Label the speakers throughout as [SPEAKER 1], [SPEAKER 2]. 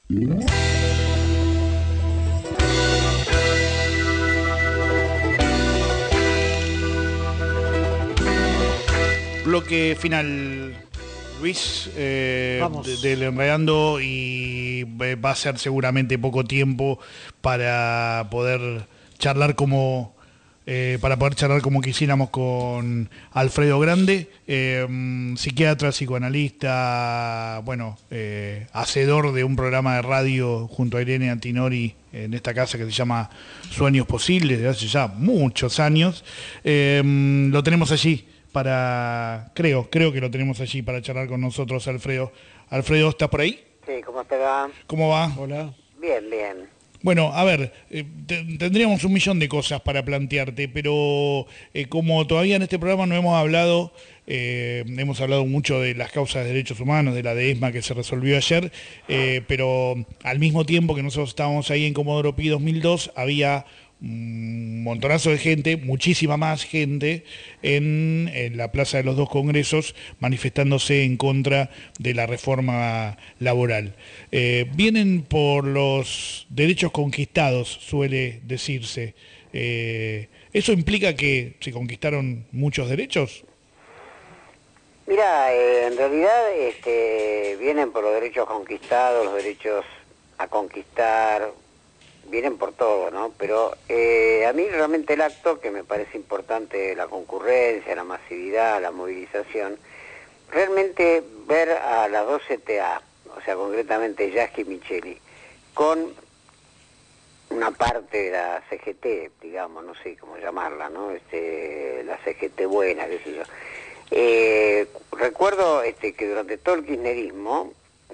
[SPEAKER 1] Bloque final, Luis, del Enredando, y va a ser seguramente poco tiempo para poder charlar como quisiéramos con Alfredo Grande, psiquiatra, psicoanalista, bueno, hacedor de un programa de radio junto a Irene Antinori en esta casa que se llama Sueños Posibles, de hace ya muchos años. Lo tenemos allí creo que lo tenemos allí para charlar con nosotros, Alfredo. Alfredo, ¿estás por ahí?
[SPEAKER 2] Sí, ¿cómo te va?
[SPEAKER 1] ¿Cómo va?
[SPEAKER 3] Hola.
[SPEAKER 2] Bien, bien.
[SPEAKER 1] Bueno, a ver, tendríamos un millón de cosas para plantearte, pero como todavía en este programa no hemos hablado mucho de las causas de derechos humanos, de la de ESMA que se resolvió ayer, pero al mismo tiempo que nosotros estábamos ahí en Comodoro Pi 2002, había un montonazo de gente, muchísima más gente, en la Plaza de los Dos Congresos, manifestándose en contra de la reforma laboral. Vienen por los derechos conquistados, suele decirse. ¿Eso implica que se conquistaron muchos derechos?
[SPEAKER 2] Mira, en realidad vienen por los derechos conquistados, los derechos a conquistar, vienen por todo, ¿no? Pero a mí realmente el acto, que me parece importante, la concurrencia, la masividad, la movilización, realmente ver a las dos CTA, o sea, concretamente Yasky y Micheli, con una parte de la CGT, digamos, no sé cómo llamarla, ¿no? La CGT buena, qué sé yo. Recuerdo que durante todo el kirchnerismo,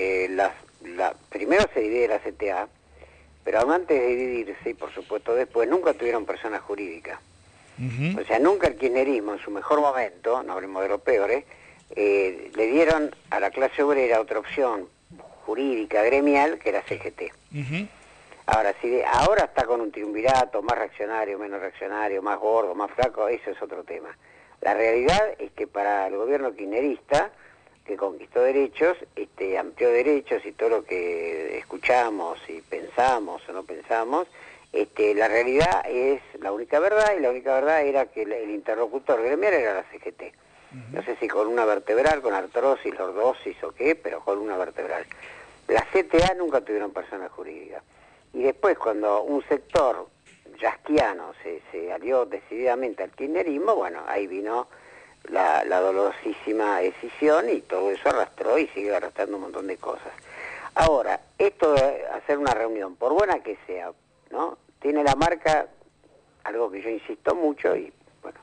[SPEAKER 2] primero se divide la CTA, pero aún antes de dividirse, y por supuesto después, nunca tuvieron persona jurídica. O sea, nunca el kirchnerismo, en su mejor momento, no hablemos de los peores, le dieron a la clase obrera otra opción jurídica, gremial, que era CGT. Ahora, si ahora está con un triunvirato, más reaccionario, menos reaccionario, más gordo, más flaco, eso es otro tema. La realidad es que para el gobierno kirchnerista, que conquistó derechos, amplió derechos y todo lo que escuchamos y pensamos o no pensamos, la realidad es la única verdad, y la única verdad era que el interlocutor gremial era la CGT. No sé si con una vertebral, con artrosis, lordosis o qué, pero con una vertebral. Las CTA nunca tuvieron persona jurídica. Y después, cuando un sector yasquiano se alió decididamente al kirchnerismo, bueno, ahí vino la dolorosísima decisión, y todo eso arrastró y sigue arrastrando un montón de cosas. Ahora, esto de hacer una reunión, por buena que sea, ¿no?, tiene la marca, algo que yo insisto mucho, y bueno,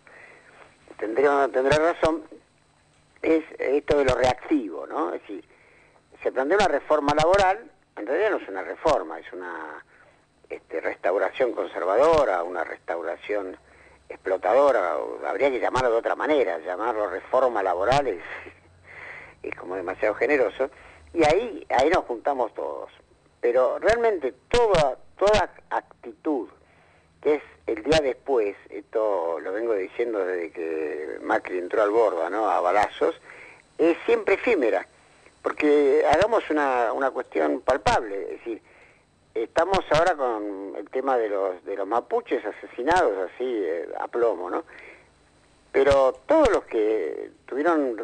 [SPEAKER 2] tendré razón, es esto de lo reactivo, ¿no? Es decir, se plantea una reforma laboral, en realidad no es una reforma, es una restauración conservadora, una restauración explotadora, o habría que llamarlo de otra manera, llamarlo reforma laboral es como demasiado generoso, y ahí nos juntamos todos. Pero realmente toda actitud que es el día después, esto lo vengo diciendo desde que Macri entró al Borda, ¿no?, a balazos, es siempre efímera, porque hagamos una cuestión palpable, es decir, estamos ahora con el tema de los mapuches asesinados así a plomo, ¿no? Pero todos los que tuvieron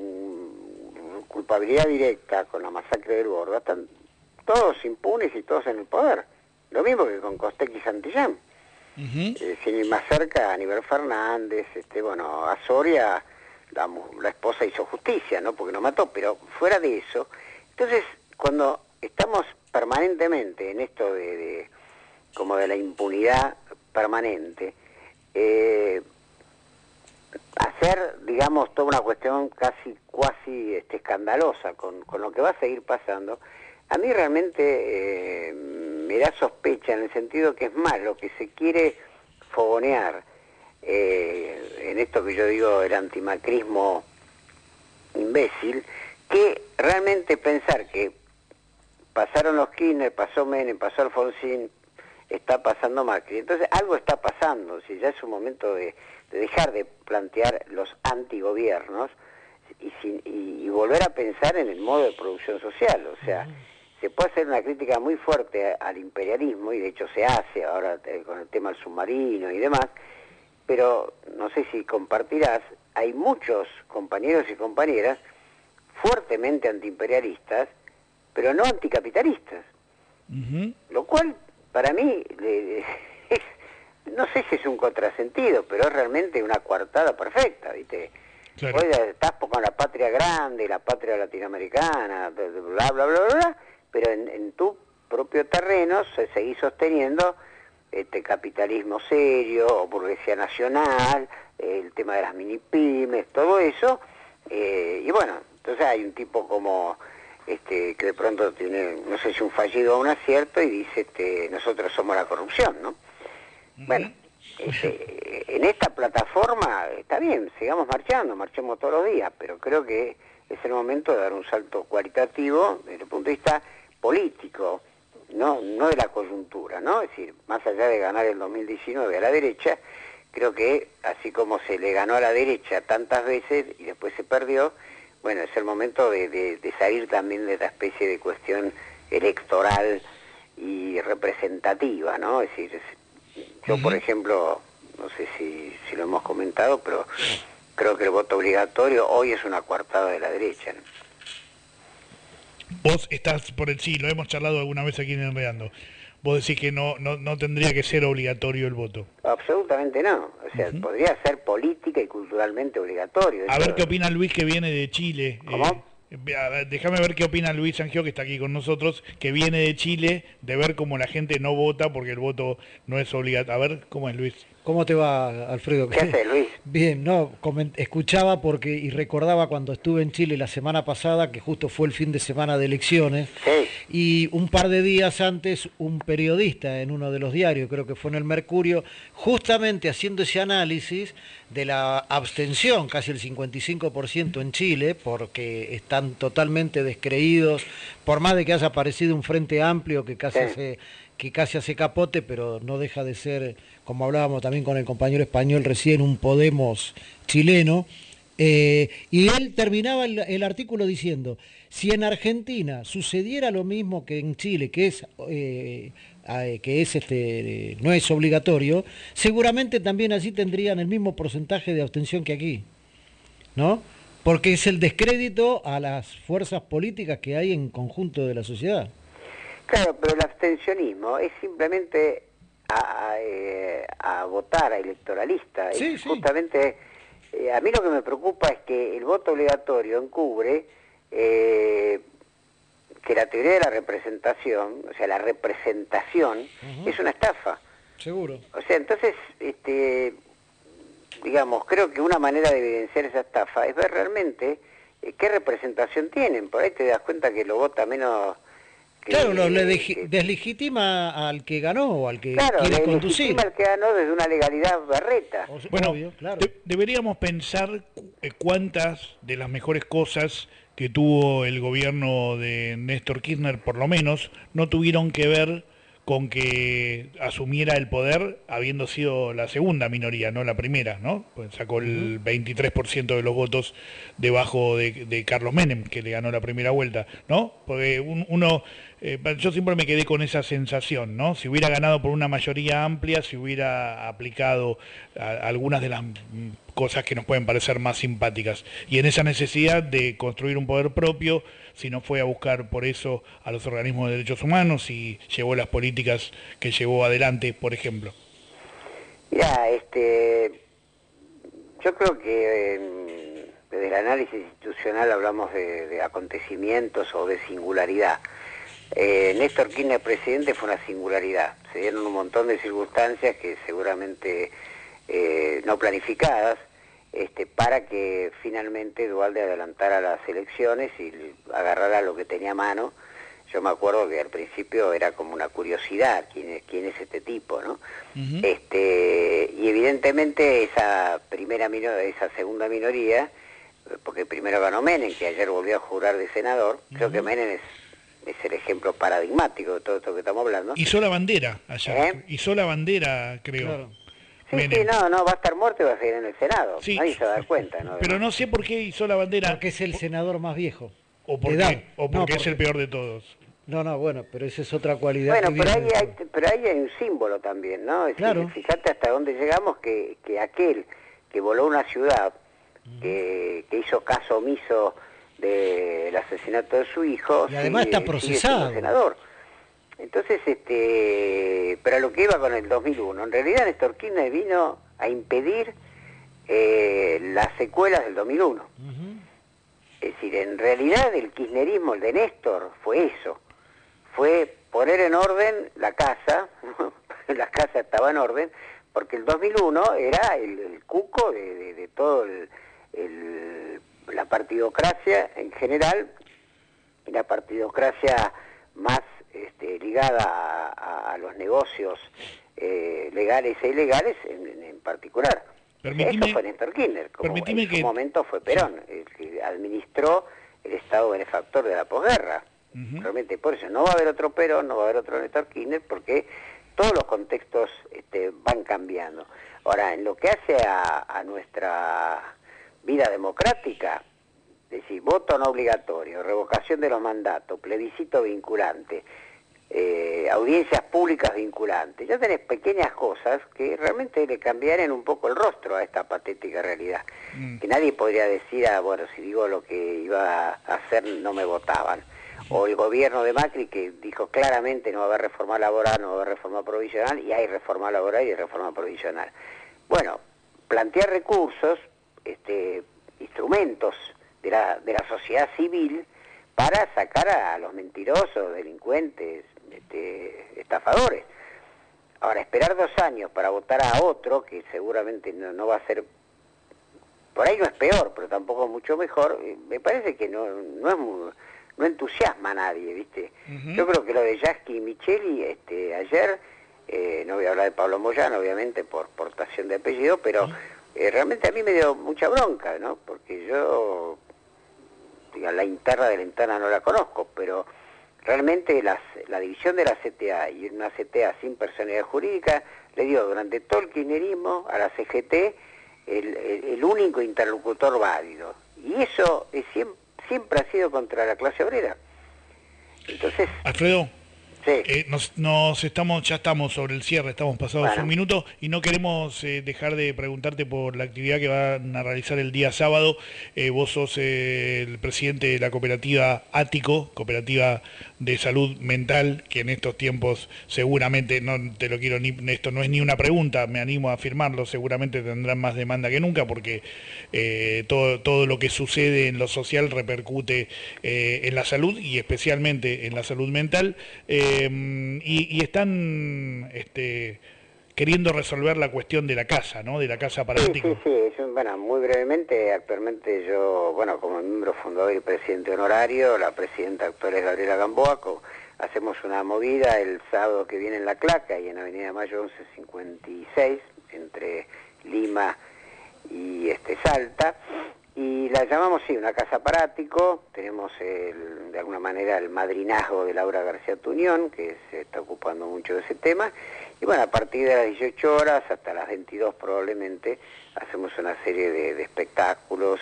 [SPEAKER 2] culpabilidad directa con la masacre del Borda están todos impunes y todos en el poder. Lo mismo que con Costec y Santillán. Sin ir más cerca, Aníbal Fernández, bueno, a Soria, la esposa hizo justicia, ¿no?, porque no mató, pero fuera de eso. Entonces, cuando estamos permanentemente en esto como de la impunidad permanente, hacer, digamos, toda una cuestión cuasi escandalosa con lo que va a seguir pasando, a mí realmente me da sospecha, en el sentido que es más lo que se quiere fogonear en esto que yo digo, el antimacrismo imbécil, que realmente pensar que pasaron los Kirchner, pasó Menem, pasó Alfonsín, está pasando Macri. Entonces algo está pasando, si ya es un momento de dejar de plantear los antigobiernos y volver a pensar en el modo de producción social. O sea, se puede hacer una crítica muy fuerte al imperialismo, y de hecho se hace ahora con el tema del submarino y demás, pero no sé si compartirás, hay muchos compañeros y compañeras fuertemente antiimperialistas, pero no anticapitalistas. Lo cual, para mí, no sé si es un contrasentido, pero es realmente una coartada perfecta, ¿viste?
[SPEAKER 1] Claro.
[SPEAKER 2] Hoy estás con la patria grande, la patria latinoamericana, bla, bla, bla, bla, pero en tu propio terreno seguís sosteniendo capitalismo serio, o burguesía nacional, el tema de las mini pymes, todo eso, y bueno, entonces hay un tipo como que de pronto tiene, no sé si un fallido o un acierto, y dice, nosotros somos la corrupción, ¿no? Bueno, en esta plataforma está bien, sigamos marchando, marchemos todos los días, pero creo que es el momento de dar un salto cualitativo desde el punto de vista político, no de la coyuntura, ¿no? Es decir, más allá de ganar el 2019 a la derecha, creo que así como se le ganó a la derecha tantas veces y después se perdió, bueno, es el momento de salir también de esta especie de cuestión electoral y representativa, ¿no? Es decir, yo, por ejemplo, no sé si lo hemos comentado, pero creo que el voto obligatorio hoy es una coartada de la derecha, ¿no?
[SPEAKER 1] Vos estás por el sí, lo hemos charlado alguna vez aquí en Enredando. Vos decís que no tendría que ser obligatorio el voto.
[SPEAKER 2] Absolutamente no. O sea, podría ser política y culturalmente obligatorio.
[SPEAKER 1] A ver qué opina Luis, que viene de Chile.
[SPEAKER 2] ¿Cómo?
[SPEAKER 1] Déjame ver qué opina Luis Sangio, que está aquí con nosotros, que viene de Chile, de ver cómo la gente no vota porque el voto no es obligatorio. A ver, ¿cómo es, Luis?
[SPEAKER 3] ¿Cómo te va, Alfredo?
[SPEAKER 2] ¿Qué haces, Luis?
[SPEAKER 3] Bien, no, escuchaba y recordaba cuando estuve en Chile la semana pasada, que justo fue el fin de semana de elecciones,
[SPEAKER 2] sí.
[SPEAKER 3] Y un par de días antes un periodista en uno de los diarios, creo que fue en el Mercurio, justamente haciendo ese análisis de la abstención, casi el 55% en Chile, porque están totalmente descreídos, por más de que haya aparecido un frente amplio que casi hace capote, pero no deja de ser, como hablábamos también con el compañero español recién, un Podemos chileno. Y él terminaba el artículo diciendo, si en Argentina sucediera lo mismo que en Chile, no es obligatorio, seguramente también así tendrían el mismo porcentaje de abstención que aquí, ¿no? Porque es el descrédito a las fuerzas políticas que hay en conjunto de la sociedad.
[SPEAKER 2] Claro, pero el abstencionismo es simplemente a votar, a electoralista.
[SPEAKER 3] Sí,
[SPEAKER 2] es
[SPEAKER 3] sí.
[SPEAKER 2] Justamente, a mí lo que me preocupa es que el voto obligatorio encubre que la teoría de la representación, o sea, la representación es una estafa.
[SPEAKER 3] Seguro.
[SPEAKER 2] O sea, entonces, digamos, creo que una manera de evidenciar esa estafa es ver realmente qué representación tienen. Por ahí te das cuenta que lo vota menos...
[SPEAKER 3] Claro, deslegitima al que ganó o al que
[SPEAKER 2] claro,
[SPEAKER 3] quiere conducir.
[SPEAKER 2] Deslegitima al que ganó desde una legalidad berreta.
[SPEAKER 1] Bueno,
[SPEAKER 3] obvio, claro.
[SPEAKER 1] Deberíamos pensar cuántas de las mejores cosas que tuvo el gobierno de Néstor Kirchner, por lo menos, no tuvieron que ver con que asumiera el poder habiendo sido la segunda minoría, no la primera, ¿no? Pues sacó el 23% de los votos debajo de Carlos Menem, que le ganó la primera vuelta, ¿no? Porque yo siempre me quedé con esa sensación, ¿no? Si hubiera ganado por una mayoría amplia, si hubiera aplicado algunas de las cosas que nos pueden parecer más simpáticas. Y en esa necesidad de construir un poder propio, si no fue a buscar por eso a los organismos de derechos humanos y llevó las políticas que llevó adelante, por ejemplo.
[SPEAKER 2] Ya, yo creo que desde el análisis institucional hablamos de acontecimientos o de singularidad. Néstor Kirchner presidente fue una singularidad. Se dieron un montón de circunstancias que seguramente no planificadas, para que finalmente Duhalde adelantara las elecciones y agarrara lo que tenía a mano. Yo me acuerdo que al principio era como una curiosidad, quién es este tipo, ¿no? Y evidentemente esa segunda minoría, porque primero ganó Menem, que ayer volvió a jurar de senador, creo que Menem es el ejemplo paradigmático de todo esto que estamos hablando.
[SPEAKER 1] Hizo la bandera allá, hizo la bandera, creo.
[SPEAKER 3] Claro.
[SPEAKER 2] Sí, no, va a estar muerto y va a seguir en el Senado.
[SPEAKER 1] Sí.
[SPEAKER 2] Nadie se va a dar cuenta, ¿no?
[SPEAKER 1] Pero no sé por qué hizo la bandera.
[SPEAKER 3] Porque es el senador más viejo.
[SPEAKER 1] O
[SPEAKER 3] de edad.
[SPEAKER 1] porque es el peor de todos.
[SPEAKER 3] No, no, bueno, pero esa es otra cualidad.
[SPEAKER 2] Bueno,
[SPEAKER 3] que viene
[SPEAKER 2] pero ahí hay un símbolo también, ¿no? Es
[SPEAKER 3] claro.
[SPEAKER 2] decir, fíjate hasta dónde llegamos, que aquel que voló una ciudad, que hizo caso omiso del asesinato de su hijo,
[SPEAKER 3] Y además está
[SPEAKER 2] sigue
[SPEAKER 3] procesado.
[SPEAKER 2] siendo senador. Entonces, pero a lo que iba con el 2001, en realidad Néstor Kirchner vino a impedir las secuelas del 2001. Es decir, en realidad el kirchnerismo, el de Néstor, fue eso. Fue poner en orden la casa, ¿no? La casa estaba en orden, porque el 2001 era el cuco de todo la partidocracia en general, y la partidocracia más ligada a los negocios legales e ilegales en particular. Eso fue Néstor Kirchner, como en su momento fue Perón, el que administró el Estado benefactor de la posguerra. Realmente por eso no va a haber otro Perón, no va a haber otro Néstor Kirchner, porque todos los contextos van cambiando. Ahora, en lo que hace a nuestra vida democrática, es decir, voto no obligatorio, revocación de los mandatos, plebiscito vinculante, audiencias públicas vinculantes, ya tenés pequeñas cosas que realmente le cambiarían un poco el rostro a esta patética realidad. Que nadie podría decir, bueno, si digo lo que iba a hacer no me votaban. O el gobierno de Macri, que dijo claramente no va a haber reforma laboral, no va a haber reforma provisional, y hay reforma laboral y hay reforma provisional. Bueno, plantear recursos, instrumentos de la sociedad civil para sacar a los mentirosos, delincuentes, estafadores. Ahora, esperar 2 años para votar a otro, que seguramente no va a ser, por ahí no es peor, pero tampoco es mucho mejor, me parece que no entusiasma a nadie, ¿viste? Yo creo que lo de Yasky y Micheli ayer, no voy a hablar de Pablo Moyano, obviamente, por portación de apellido, pero realmente a mí me dio mucha bronca, ¿no? Porque yo, diga, la interna de la interna no la conozco, pero realmente la división de la CTA y una CTA sin personalidad jurídica le dio durante todo el kirchnerismo a la CGT el único interlocutor válido. Y eso siempre ha sido contra la clase obrera. Entonces,
[SPEAKER 1] Alfredo,
[SPEAKER 2] sí.
[SPEAKER 1] ya estamos sobre el cierre, estamos pasados un minuto y no queremos dejar de preguntarte por la actividad que van a realizar el día sábado. Vos sos el presidente de la cooperativa Ático, cooperativa de salud mental, que en estos tiempos seguramente, esto no es ni una pregunta, me animo a afirmarlo, seguramente tendrán más demanda que nunca, porque todo lo que sucede en lo social repercute en la salud y especialmente en la salud mental. Y están queriendo resolver la cuestión de la casa, ¿no? De la casa para Ático.
[SPEAKER 2] Sí. Bueno, muy brevemente, actualmente yo, como miembro fundador y presidente honorario, la presidenta actual es Gabriela Gamboa, hacemos una movida el sábado que viene en La Claca y en Avenida Mayo 1156, entre Lima y Salta, y la llamamos, una casa para Ático. Tenemos de alguna manera el madrinazgo de Laura García Tuñón, que se está ocupando mucho de ese tema, y bueno, a partir de las 18 horas hasta las 22 probablemente hacemos una serie de espectáculos,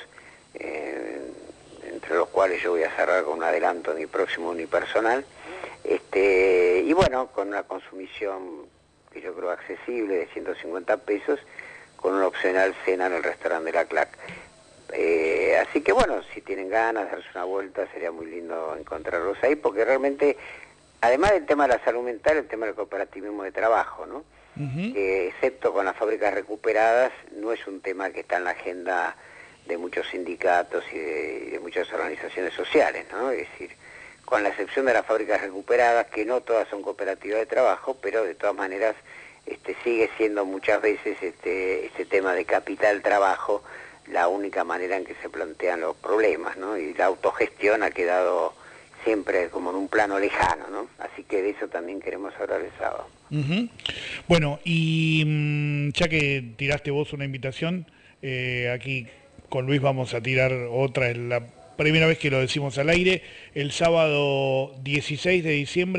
[SPEAKER 2] entre los cuales yo voy a cerrar con un adelanto de mi próximo unipersonal, y bueno, con una consumición que yo creo accesible de 150 pesos, con una opcional cena en el restaurante de La Claca. Así que bueno, si tienen ganas de darse una vuelta, sería muy lindo encontrarlos ahí, porque realmente, además del tema de la salud mental, el tema del cooperativismo de trabajo, ¿no? Que excepto con las fábricas recuperadas, no es un tema que está en la agenda de muchos sindicatos y de muchas organizaciones sociales, ¿no? Es decir, con la excepción de las fábricas recuperadas, que no todas son cooperativas de trabajo, pero de todas maneras sigue siendo muchas veces este tema de capital-trabajo la única manera en que se plantean los problemas, ¿no? Y la autogestión ha quedado siempre como en un plano lejano, ¿no? Así que de eso también queremos hablar el sábado.
[SPEAKER 1] Bueno, y ya que tiraste vos una invitación, aquí con Luis vamos a tirar otra, es la primera vez que lo decimos al aire. El sábado 16 de diciembre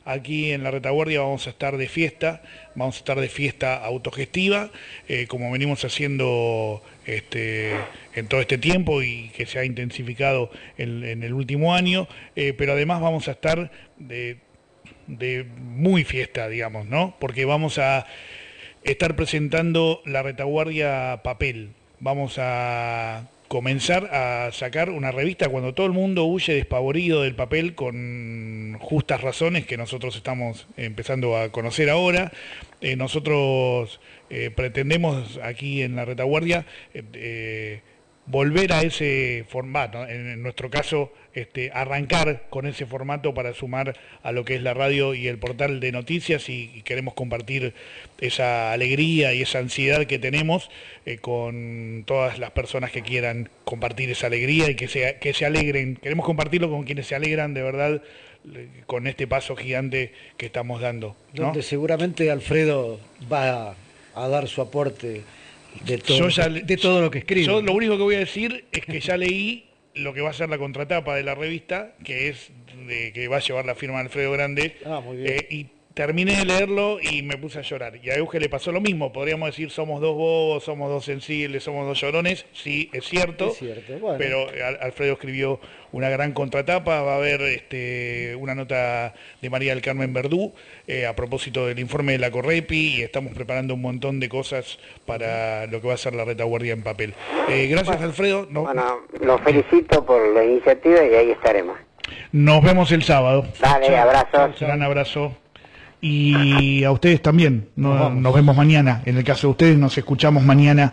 [SPEAKER 1] aquí en la retaguardia vamos a estar de fiesta autogestiva, como venimos haciendo en todo este tiempo y que se ha intensificado en el último año, pero además vamos a estar de muy fiesta, digamos, ¿no? Porque vamos a estar presentando la retaguardia papel. Vamos a comenzar a sacar una revista cuando todo el mundo huye despavorido del papel, con justas razones que nosotros estamos empezando a conocer ahora. Nosotros pretendemos aquí en la retaguardia volver a ese formato, en nuestro caso arrancar con ese formato para sumar a lo que es la radio y el portal de noticias, y queremos compartir esa alegría y esa ansiedad que tenemos con todas las personas que quieran compartir esa alegría y que se alegren. Queremos compartirlo con quienes se alegran de verdad con este paso gigante que estamos dando, ¿no?
[SPEAKER 3] Donde seguramente Alfredo va a dar su aporte de todo lo que escribe.
[SPEAKER 1] Yo lo único que voy a decir es que ya leí lo que va a ser la contratapa de la revista, que es que va a llevar la firma de Alfredo Grande.
[SPEAKER 3] Muy bien.
[SPEAKER 1] Y terminé de leerlo y me puse a llorar. Y a Euge le pasó lo mismo. Podríamos decir, somos dos bobos, somos dos sensibles, somos dos llorones. Sí, es cierto.
[SPEAKER 3] Bueno.
[SPEAKER 1] Pero Alfredo escribió una gran contratapa. Va a haber una nota de María del Carmen Verdú a propósito del informe de la Correpi, y estamos preparando un montón de cosas para lo que va a ser la retaguardia en papel. Gracias, Alfredo.
[SPEAKER 2] Bueno, los felicito por la iniciativa y ahí estaremos.
[SPEAKER 1] Nos vemos el sábado.
[SPEAKER 2] Dale, abrazos.
[SPEAKER 1] Gran abrazo. Y a ustedes también, nos vemos mañana. En el caso de ustedes, nos escuchamos mañana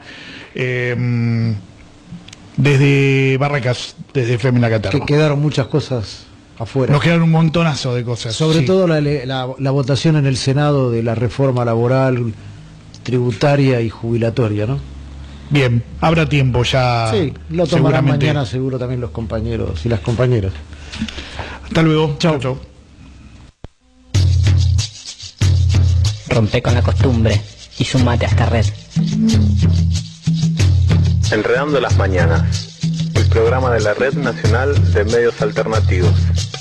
[SPEAKER 1] desde Barracas, desde FM La Catarro.
[SPEAKER 3] Que quedaron muchas cosas afuera.
[SPEAKER 1] Nos quedaron un montonazo de cosas.
[SPEAKER 3] Sobre todo la votación en el Senado de la reforma laboral, tributaria y jubilatoria, ¿no?
[SPEAKER 1] Bien, habrá tiempo ya.
[SPEAKER 3] Sí, lo tomarán mañana seguro también los compañeros y las compañeras.
[SPEAKER 1] Hasta luego. Chao.
[SPEAKER 4] Rompe con la costumbre y sumate a esta red.
[SPEAKER 5] Enredando las mañanas, el programa de la Red Nacional de Medios Alternativos.